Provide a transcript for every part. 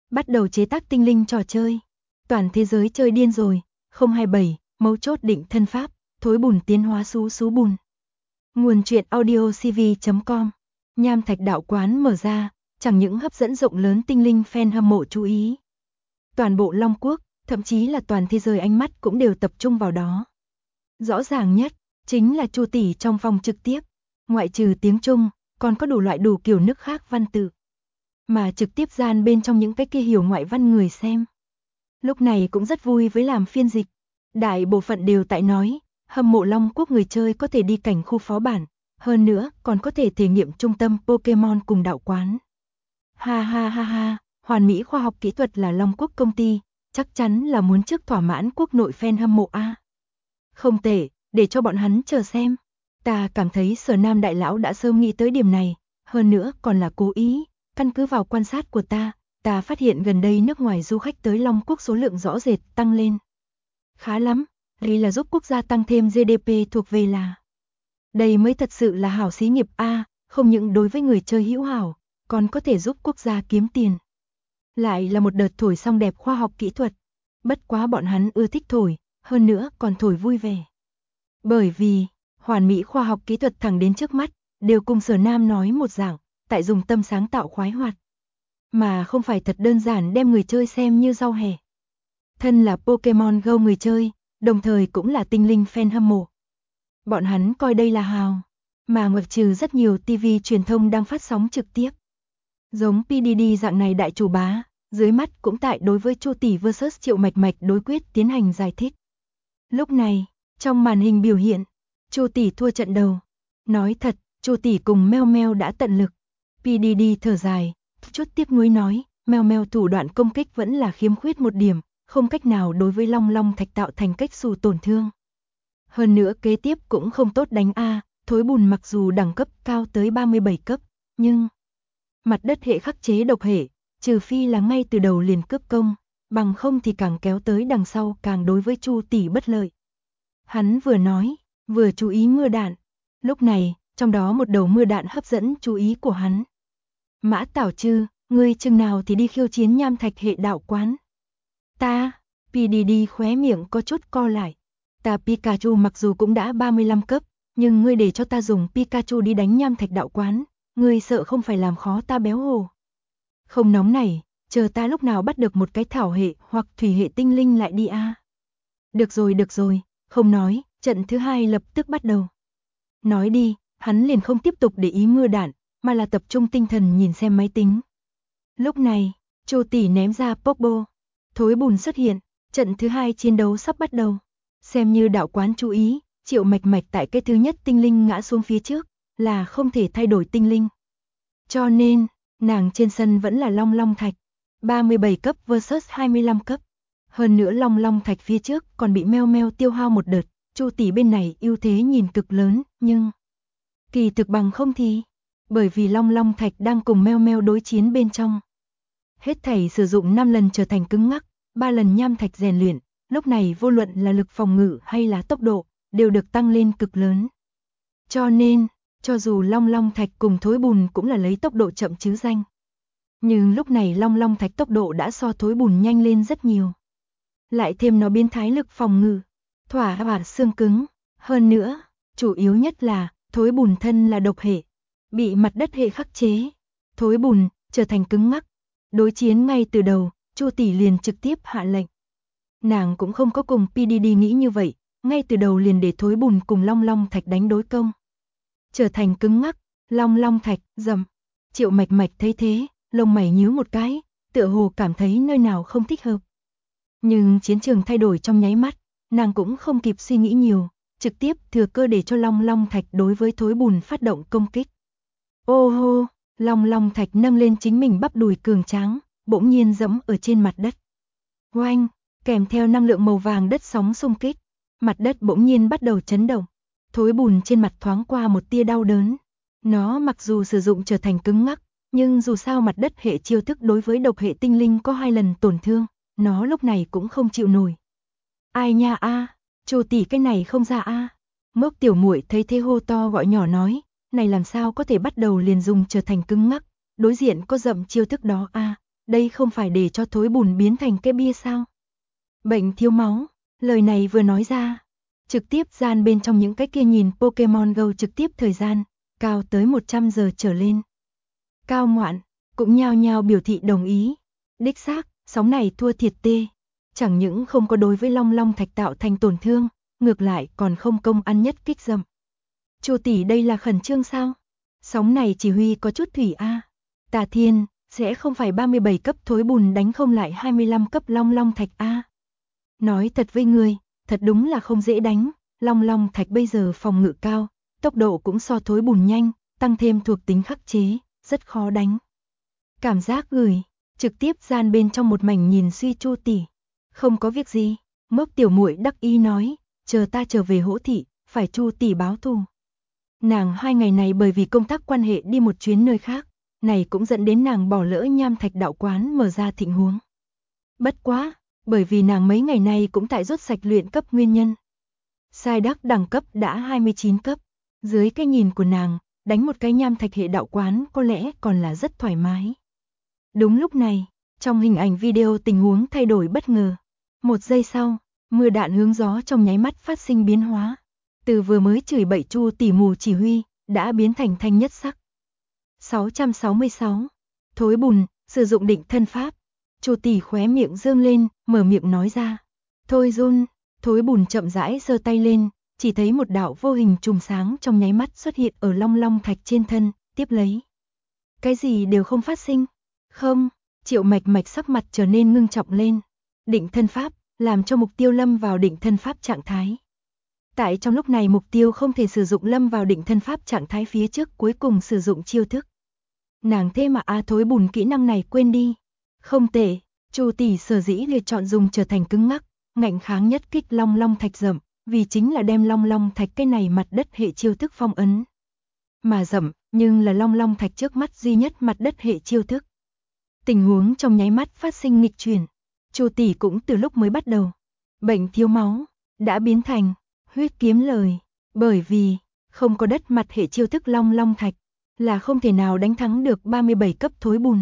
Bắt đầu chế tác tinh linh trò chơi. Toàn thế giới chơi điên rồi. 027, mấu chốt định thân pháp, thối bùn tiến hóa xú bùn. Nguồn truyện audiocv.com. Nham Thạch đạo quán mở ra, chẳng những hấp dẫn rộng lớn tinh linh fan hâm mộ chú ý. Toàn bộ Long Quốc, thậm chí là toàn thế giới ánh mắt cũng đều tập trung vào đó. Rõ ràng nhất, chính là Chu tỷ trong phòng trực tiếp. Ngoại trừ tiếng Trung, còn có đủ loại đủ kiểu nước khác văn tự. Mà trực tiếp gian bên trong những cái kia hiểu ngoại văn người xem. Lúc này cũng rất vui với làm phiên dịch. Đại bộ phận đều tại nói, hâm mộ Long Quốc người chơi có thể đi cảnh khu phó bản. Hơn nữa, còn có thể thể nghiệm trung tâm Pokemon cùng đạo quán. Ha ha ha ha, Hoàn Mỹ Khoa học Kỹ thuật là Long Quốc công ty, chắc chắn là muốn trước thỏa mãn quốc nội fan hâm mộ a. Không tệ, để cho bọn hắn chờ xem. Ta cảm thấy Sở Nam đại lão đã sớm nghĩ tới điểm này, hơn nữa còn là cố ý, căn cứ vào quan sát của ta phát hiện gần đây nước ngoài du khách tới Long Quốc số lượng rõ rệt tăng lên. Khá lắm, đây là giúp quốc gia tăng thêm GDP thuộc về là. Đây mới thật sự là hảo xí nghiệp a, không những đối với người chơi hữu hảo, còn có thể giúp quốc gia kiếm tiền. Lại là một đợt thổi song đẹp khoa học kỹ thuật, bất quá bọn hắn ưa thích thổi, hơn nữa còn thổi vui vẻ. Bởi vì, Hoàn Mỹ Khoa học Kỹ thuật thẳng đến trước mắt, đều cùng Sở Nam nói một dạng, tại dùng tâm sáng tạo khoái hoạt. Mà không phải thật đơn giản đem người chơi xem như rau hẹ. Thân là Pokemon Go người chơi, đồng thời cũng là tinh linh fan hâm mộ. Bọn hắn coi đây là hào, mà ngoại trừ rất nhiều TV truyền thông đang phát sóng trực tiếp. Giống PDD dạng này đại chủ bá, dưới mắt cũng tại đối với Chu tỷ vs Triệu Mạch Mạch đối quyết tiến hành giải thích. Lúc này, trong màn hình biểu hiện, Chu tỷ thua trận đầu. Nói thật, Chu tỷ cùng Meo Meo đã tận lực. PDD thở dài, chút tiếc nuối nói, Meo Meo thủ đoạn công kích vẫn là khiếm khuyết một điểm, không cách nào đối với Long Long Thạch tạo thành cách xù tổn thương. Hơn nữa kế tiếp cũng không tốt đánh a, thối bùn mặc dù đẳng cấp cao tới 37 cấp, nhưng mặt đất hệ khắc chế độc hệ, trừ phi là ngay từ đầu liền cướp công, bằng không thì càng kéo tới đằng sau càng đối với Chu tỷ bất lợi. Hắn vừa nói, vừa chú ý mưa đạn. Lúc này, trong đó một đầu mưa đạn hấp dẫn chú ý của hắn. Mã Tảo Trư, ngươi chừng nào thì đi khiêu chiến Nham Thạch hệ đạo quán? Ta, PDD khóe miệng có chút co lại. Ta Pikachu mặc dù cũng đã 35 cấp, nhưng ngươi để cho ta dùng Pikachu đi đánh Nham Thạch đạo quán, ngươi sợ không phải làm khó ta béo hồ. Không nóng này, chờ ta lúc nào bắt được một cái thảo hệ hoặc thủy hệ tinh linh lại đi a. Được rồi, không nói, trận thứ hai lập tức bắt đầu. Nói đi, hắn liền không tiếp tục để ý mưa đạn, mà là tập trung tinh thần nhìn xem máy tính. Lúc này, Chu tỷ ném ra Pokeball, thối bùn xuất hiện, trận thứ hai chiến đấu sắp bắt đầu. Xem như đạo quán chú ý, Triệu Mạch Mạch tại cái thứ nhất tinh linh ngã xuống phía trước, là không thể thay đổi tinh linh. Cho nên, nàng trên sân vẫn là Long Long Thạch, 37 cấp vs 25 cấp. Hơn nữa Long Long Thạch phía trước còn bị Meo Meo tiêu hao một đợt, Chu tỷ bên này ưu thế nhìn cực lớn, nhưng kỳ thực bằng không thì, bởi vì Long Long Thạch đang cùng Meo Meo đối chiến bên trong. Hết thảy sử dụng 5 lần trở thành cứng ngắc, 3 lần nham thạch rèn luyện, lúc này vô luận là lực phòng ngự hay là tốc độ, đều được tăng lên cực lớn. Cho nên, cho dù Long Long Thạch cùng thối bùn cũng là lấy tốc độ chậm chứ danh. Nhưng lúc này Long Long Thạch tốc độ đã so thối bùn nhanh lên rất nhiều. Lại thêm nó biến thái lực phòng ngự, thỏa xương cứng. Hơn nữa, chủ yếu nhất là, thối bùn thân là độc hệ, bị mặt đất hệ khắc chế. Thối bùn, trở thành cứng ngắc. Đối chiến ngay từ đầu, Chu tỷ liền trực tiếp hạ lệnh. Nàng cũng không có cùng PDD nghĩ như vậy, ngay từ đầu liền để thối bùn cùng Long Long Thạch đánh đối công. Trở thành cứng ngắc, Long Long Thạch, dầm. Triệu Mạch Mạch thấy thế, lông mày nhíu một cái, tựa hồ cảm thấy nơi nào không thích hợp. Nhưng chiến trường thay đổi trong nháy mắt, nàng cũng không kịp suy nghĩ nhiều, trực tiếp thừa cơ để cho Long Long Thạch đối với thối bùn phát động công kích. Ô hô, Long Long Thạch nâng lên chính mình bắp đùi cường tráng, bỗng nhiên giẫm ở trên mặt đất. Oanh, kèm theo năng lượng màu vàng đất sóng xung kích, mặt đất bỗng nhiên bắt đầu chấn động. Thối bùn trên mặt thoáng qua một tia đau đớn. Nó mặc dù sử dụng trở thành cứng ngắc, nhưng dù sao mặt đất hệ chiêu thức đối với độc hệ tinh linh có 2 lần tổn thương, nó lúc này cũng không chịu nổi. Ai nha a, Chu tỷ cái này không ra a. Mốc tiểu muội thấy thế hô to gọi nhỏ nói, này làm sao có thể bắt đầu liền dùng trở thành cứng ngắc, đối diện có dậm chiêu thức đó a, đây không phải để cho thối bùn biến thành cái bia sao? Bệnh thiếu máu, lời này vừa nói ra, trực tiếp gian bên trong những cái kia nhìn Pokemon Go trực tiếp thời gian, cao tới 100 giờ trở lên. Cao ngoạn, cũng nhao nhao biểu thị đồng ý. Đích xác, sóng này thua thiệt tê. Chẳng những không có đối với Long Long Thạch tạo thành tổn thương, ngược lại còn không công ăn nhất kích dầm. Chu tỷ đây là khẩn trương sao? Sóng này chỉ huy có chút thủy a. Tà Thiên, sẽ không phải 37 cấp thối bùn đánh không lại 25 cấp Long Long Thạch a. Nói thật với ngươi, thật đúng là không dễ đánh, Long Long Thạch bây giờ phòng ngự cao, tốc độ cũng so thối bùn nhanh, tăng thêm thuộc tính khắc chế, rất khó đánh. Cảm giác gửi, trực tiếp gian bên trong một mảnh nhìn suy Chu tỷ. Không có việc gì, Mốc tiểu muội đắc ý nói, chờ ta trở về Hỗ thị, phải Chu tỷ báo thù. Nàng 2 ngày này bởi vì công tác quan hệ đi một chuyến nơi khác, này cũng dẫn đến nàng bỏ lỡ Nham Thạch đạo quán mở ra thịnh huống. Bất quá, bởi vì nàng mấy ngày nay cũng tại rút sạch luyện cấp nguyên nhân. Sai đắc đẳng cấp đã 29 cấp, dưới cái nhìn của nàng, đánh một cái Nham Thạch hệ đạo quán có lẽ còn là rất thoải mái. Đúng lúc này, trong hình ảnh video tình huống thay đổi bất ngờ. 1 giây sau, mưa đạn hướng gió trong nháy mắt phát sinh biến hóa. Từ vừa mới chửi bậy Chu tỷ mù chỉ huy, đã biến thành thanh nhất sắc. 666. Thối bùn, sử dụng định thân pháp. Chu tỷ khóe miệng dương lên, mở miệng nói ra. Thôi run, thối bùn chậm rãi giơ tay lên, chỉ thấy một đạo vô hình chùm sáng trong nháy mắt xuất hiện ở Long Long Thạch trên thân, tiếp lấy. Cái gì đều không phát sinh. Không, Triệu Mạch Mạch sắc mặt trở nên ngưng trọng lên. Định thân pháp, làm cho mục tiêu lâm vào định thân pháp trạng thái. Tại trong lúc này mục tiêu không thể sử dụng lâm vào định thân pháp trạng thái phía trước cuối cùng sử dụng chiêu thức. Nàng thế mà thối bùn kỹ năng này quên đi. Không tệ, Chu tỷ sở dĩ lựa chọn dùng trở thành cứng ngắc, ngạnh kháng nhất kích Long Long Thạch rậm, vì chính là đem Long Long Thạch cái này mặt đất hệ chiêu thức phong ấn. Mà rậm, nhưng là Long Long Thạch trước mắt duy nhất mặt đất hệ chiêu thức. Tình huống trong nháy mắt phát sinh nghịch chuyển. Chu tỷ cũng từ lúc mới bắt đầu, bệnh thiếu máu, đã biến thành huyết kiếm lời, bởi vì không có đất mặt hệ chiêu thức Long Long Thạch, là không thể nào đánh thắng được 37 cấp thối bùn.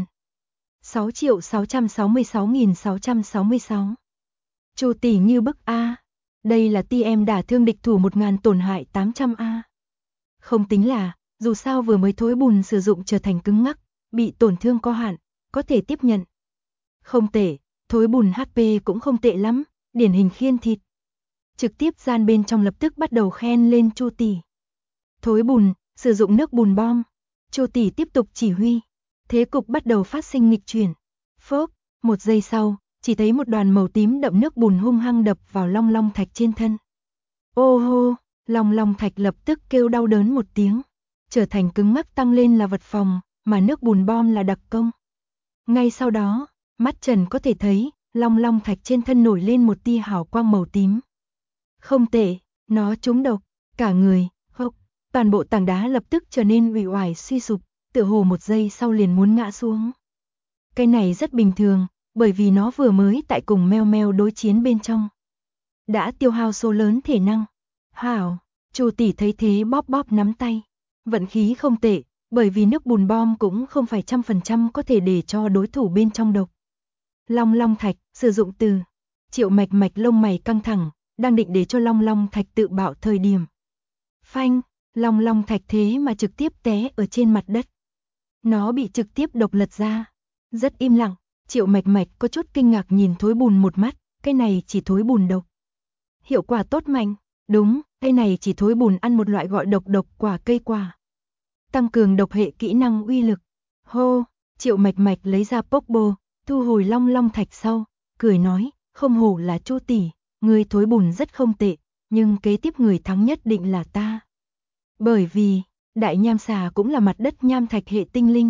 6.666.666. Chu tỷ như bức a. Đây là TM đả thương địch thủ 1000 tổn hại 800 a. Không tính là, dù sao vừa mới thối bùn sử dụng trở thành cứng ngắc, bị tổn thương có hạn, có thể tiếp nhận. Không tệ, thối bùn HP cũng không tệ lắm, điển hình khiên thịt. Trực tiếp gian bên trong lập tức bắt đầu khen lên Chu tỷ. Thối bùn, sử dụng nước bùn bom. Chu tỷ tiếp tục chỉ huy. Thế cục bắt đầu phát sinh nghịch chuyển. Phốc, 1 giây sau, chỉ thấy một đoàn màu tím đậm nước bùn hung hăng đập vào Long Long Thạch trên thân. Ô hô, Long Long Thạch lập tức kêu đau đớn một tiếng. Trở thành cứng ngắc tăng lên là vật phòng, mà nước bùn bom là đặc công. Ngay sau đó, mắt Trần có thể thấy, Long Long Thạch trên thân nổi lên một tia hào quang màu tím. Không tệ, nó trúng độc, cả người, hộc, toàn bộ tảng đá lập tức trở nên uể oải suy sụp, tựa hồ 1 giây sau liền muốn ngã xuống. Cái này rất bình thường, bởi vì nó vừa mới tại cùng Meo Meo đối chiến bên trong. Đã tiêu hao số lớn thể năng. Hảo, Chu tỷ thấy thế bóp bóp nắm tay. Vận khí không tệ, bởi vì nước bùn bom cũng không phải 100% có thể để cho đối thủ bên trong độc. Long Long Thạch, sử dụng từ. Triệu Mạch Mạch lông mày căng thẳng, đang định để cho Long Long Thạch tự bạo thời điểm. Phanh, Long Long Thạch thế mà trực tiếp té ở trên mặt đất. Nó bị trực tiếp độc lật ra. Rất im lặng, Triệu Mạch Mạch có chút kinh ngạc nhìn thối bùn một mắt, cái này chỉ thối bùn độc. Hiệu quả tốt mạnh, đúng, cái này chỉ thối bùn ăn một loại gọi độc quả cây quả. Tăng cường độc hệ kỹ năng uy lực. Hô, Triệu Mạch Mạch lấy ra Pokeball, thu hồi Long Long Thạch sau, cười nói, không hổ là Chu tỷ, người thối bùn rất không tệ, nhưng kế tiếp người thắng nhất định là ta. Bởi vì, đại nham xà cũng là mặt đất nham thạch hệ tinh linh.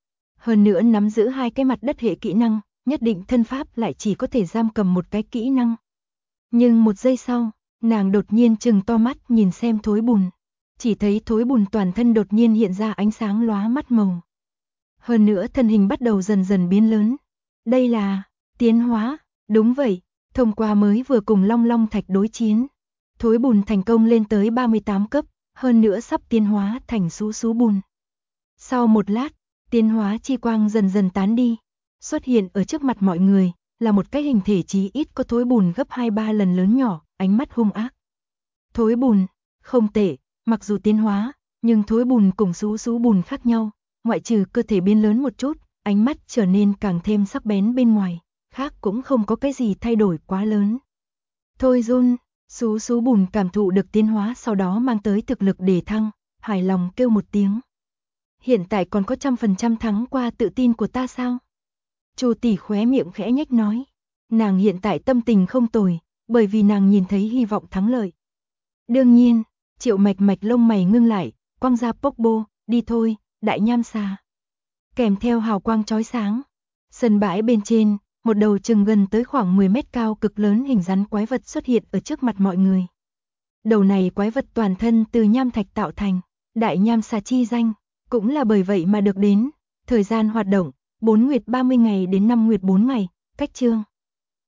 Hơn nữa nắm giữ 2 cái mặt đất hệ kỹ năng, nhất định thân pháp lại chỉ có thể giam cầm một cái kỹ năng. Nhưng 1 giây sau, nàng đột nhiên trừng to mắt nhìn xem thối bùn. Chỉ thấy thối bùn toàn thân đột nhiên hiện ra ánh sáng lóa mắt màu. Hơn nữa thân hình bắt đầu dần dần biến lớn. Đây là tiến hóa, đúng vậy, thông qua mới vừa cùng Long Long Thạch đối chiến. Thối bùn thành công lên tới 38 cấp, hơn nữa sắp tiến hóa thành sú sú bùn. Sau một lát, tiến hóa chi quang dần dần tán đi. Xuất hiện ở trước mặt mọi người, là một cái hình thể chí ít có thối bùn gấp 2-3 lần lớn nhỏ, ánh mắt hung ác. Thối bùn, không tệ, mặc dù tiến hóa, nhưng thối bùn cùng sú bùn khác nhau, ngoại trừ cơ thể biến lớn một chút, ánh mắt trở nên càng thêm sắc bén bên ngoài, khác cũng không có cái gì thay đổi quá lớn. Thôi Jun, sú bùn cảm thụ được tiến hóa sau đó mang tới thực lực đề thăng, hài lòng kêu một tiếng. Hiện tại còn có 100% thắng qua tự tin của ta sao? Chu tỷ khóe miệng khẽ nhếch nói. Nàng hiện tại tâm tình không tồi, bởi vì nàng nhìn thấy hy vọng thắng lợi. Đương nhiên, Triệu Mạch Mạch lông mày ngưng lại, quăng ra Pokeball, đi thôi, đại nham xà. Kèm theo hào quang chói sáng. Sân bãi bên trên, một đầu chừng gần tới khoảng 10 mét cao cực lớn hình rắn quái vật xuất hiện ở trước mặt mọi người. Đầu này quái vật toàn thân từ nham thạch tạo thành, đại nham xà chi danh, cũng là bởi vậy mà được đến. Thời gian hoạt động, 4 nguyệt 30 ngày đến 5 nguyệt 4 ngày, cách chương.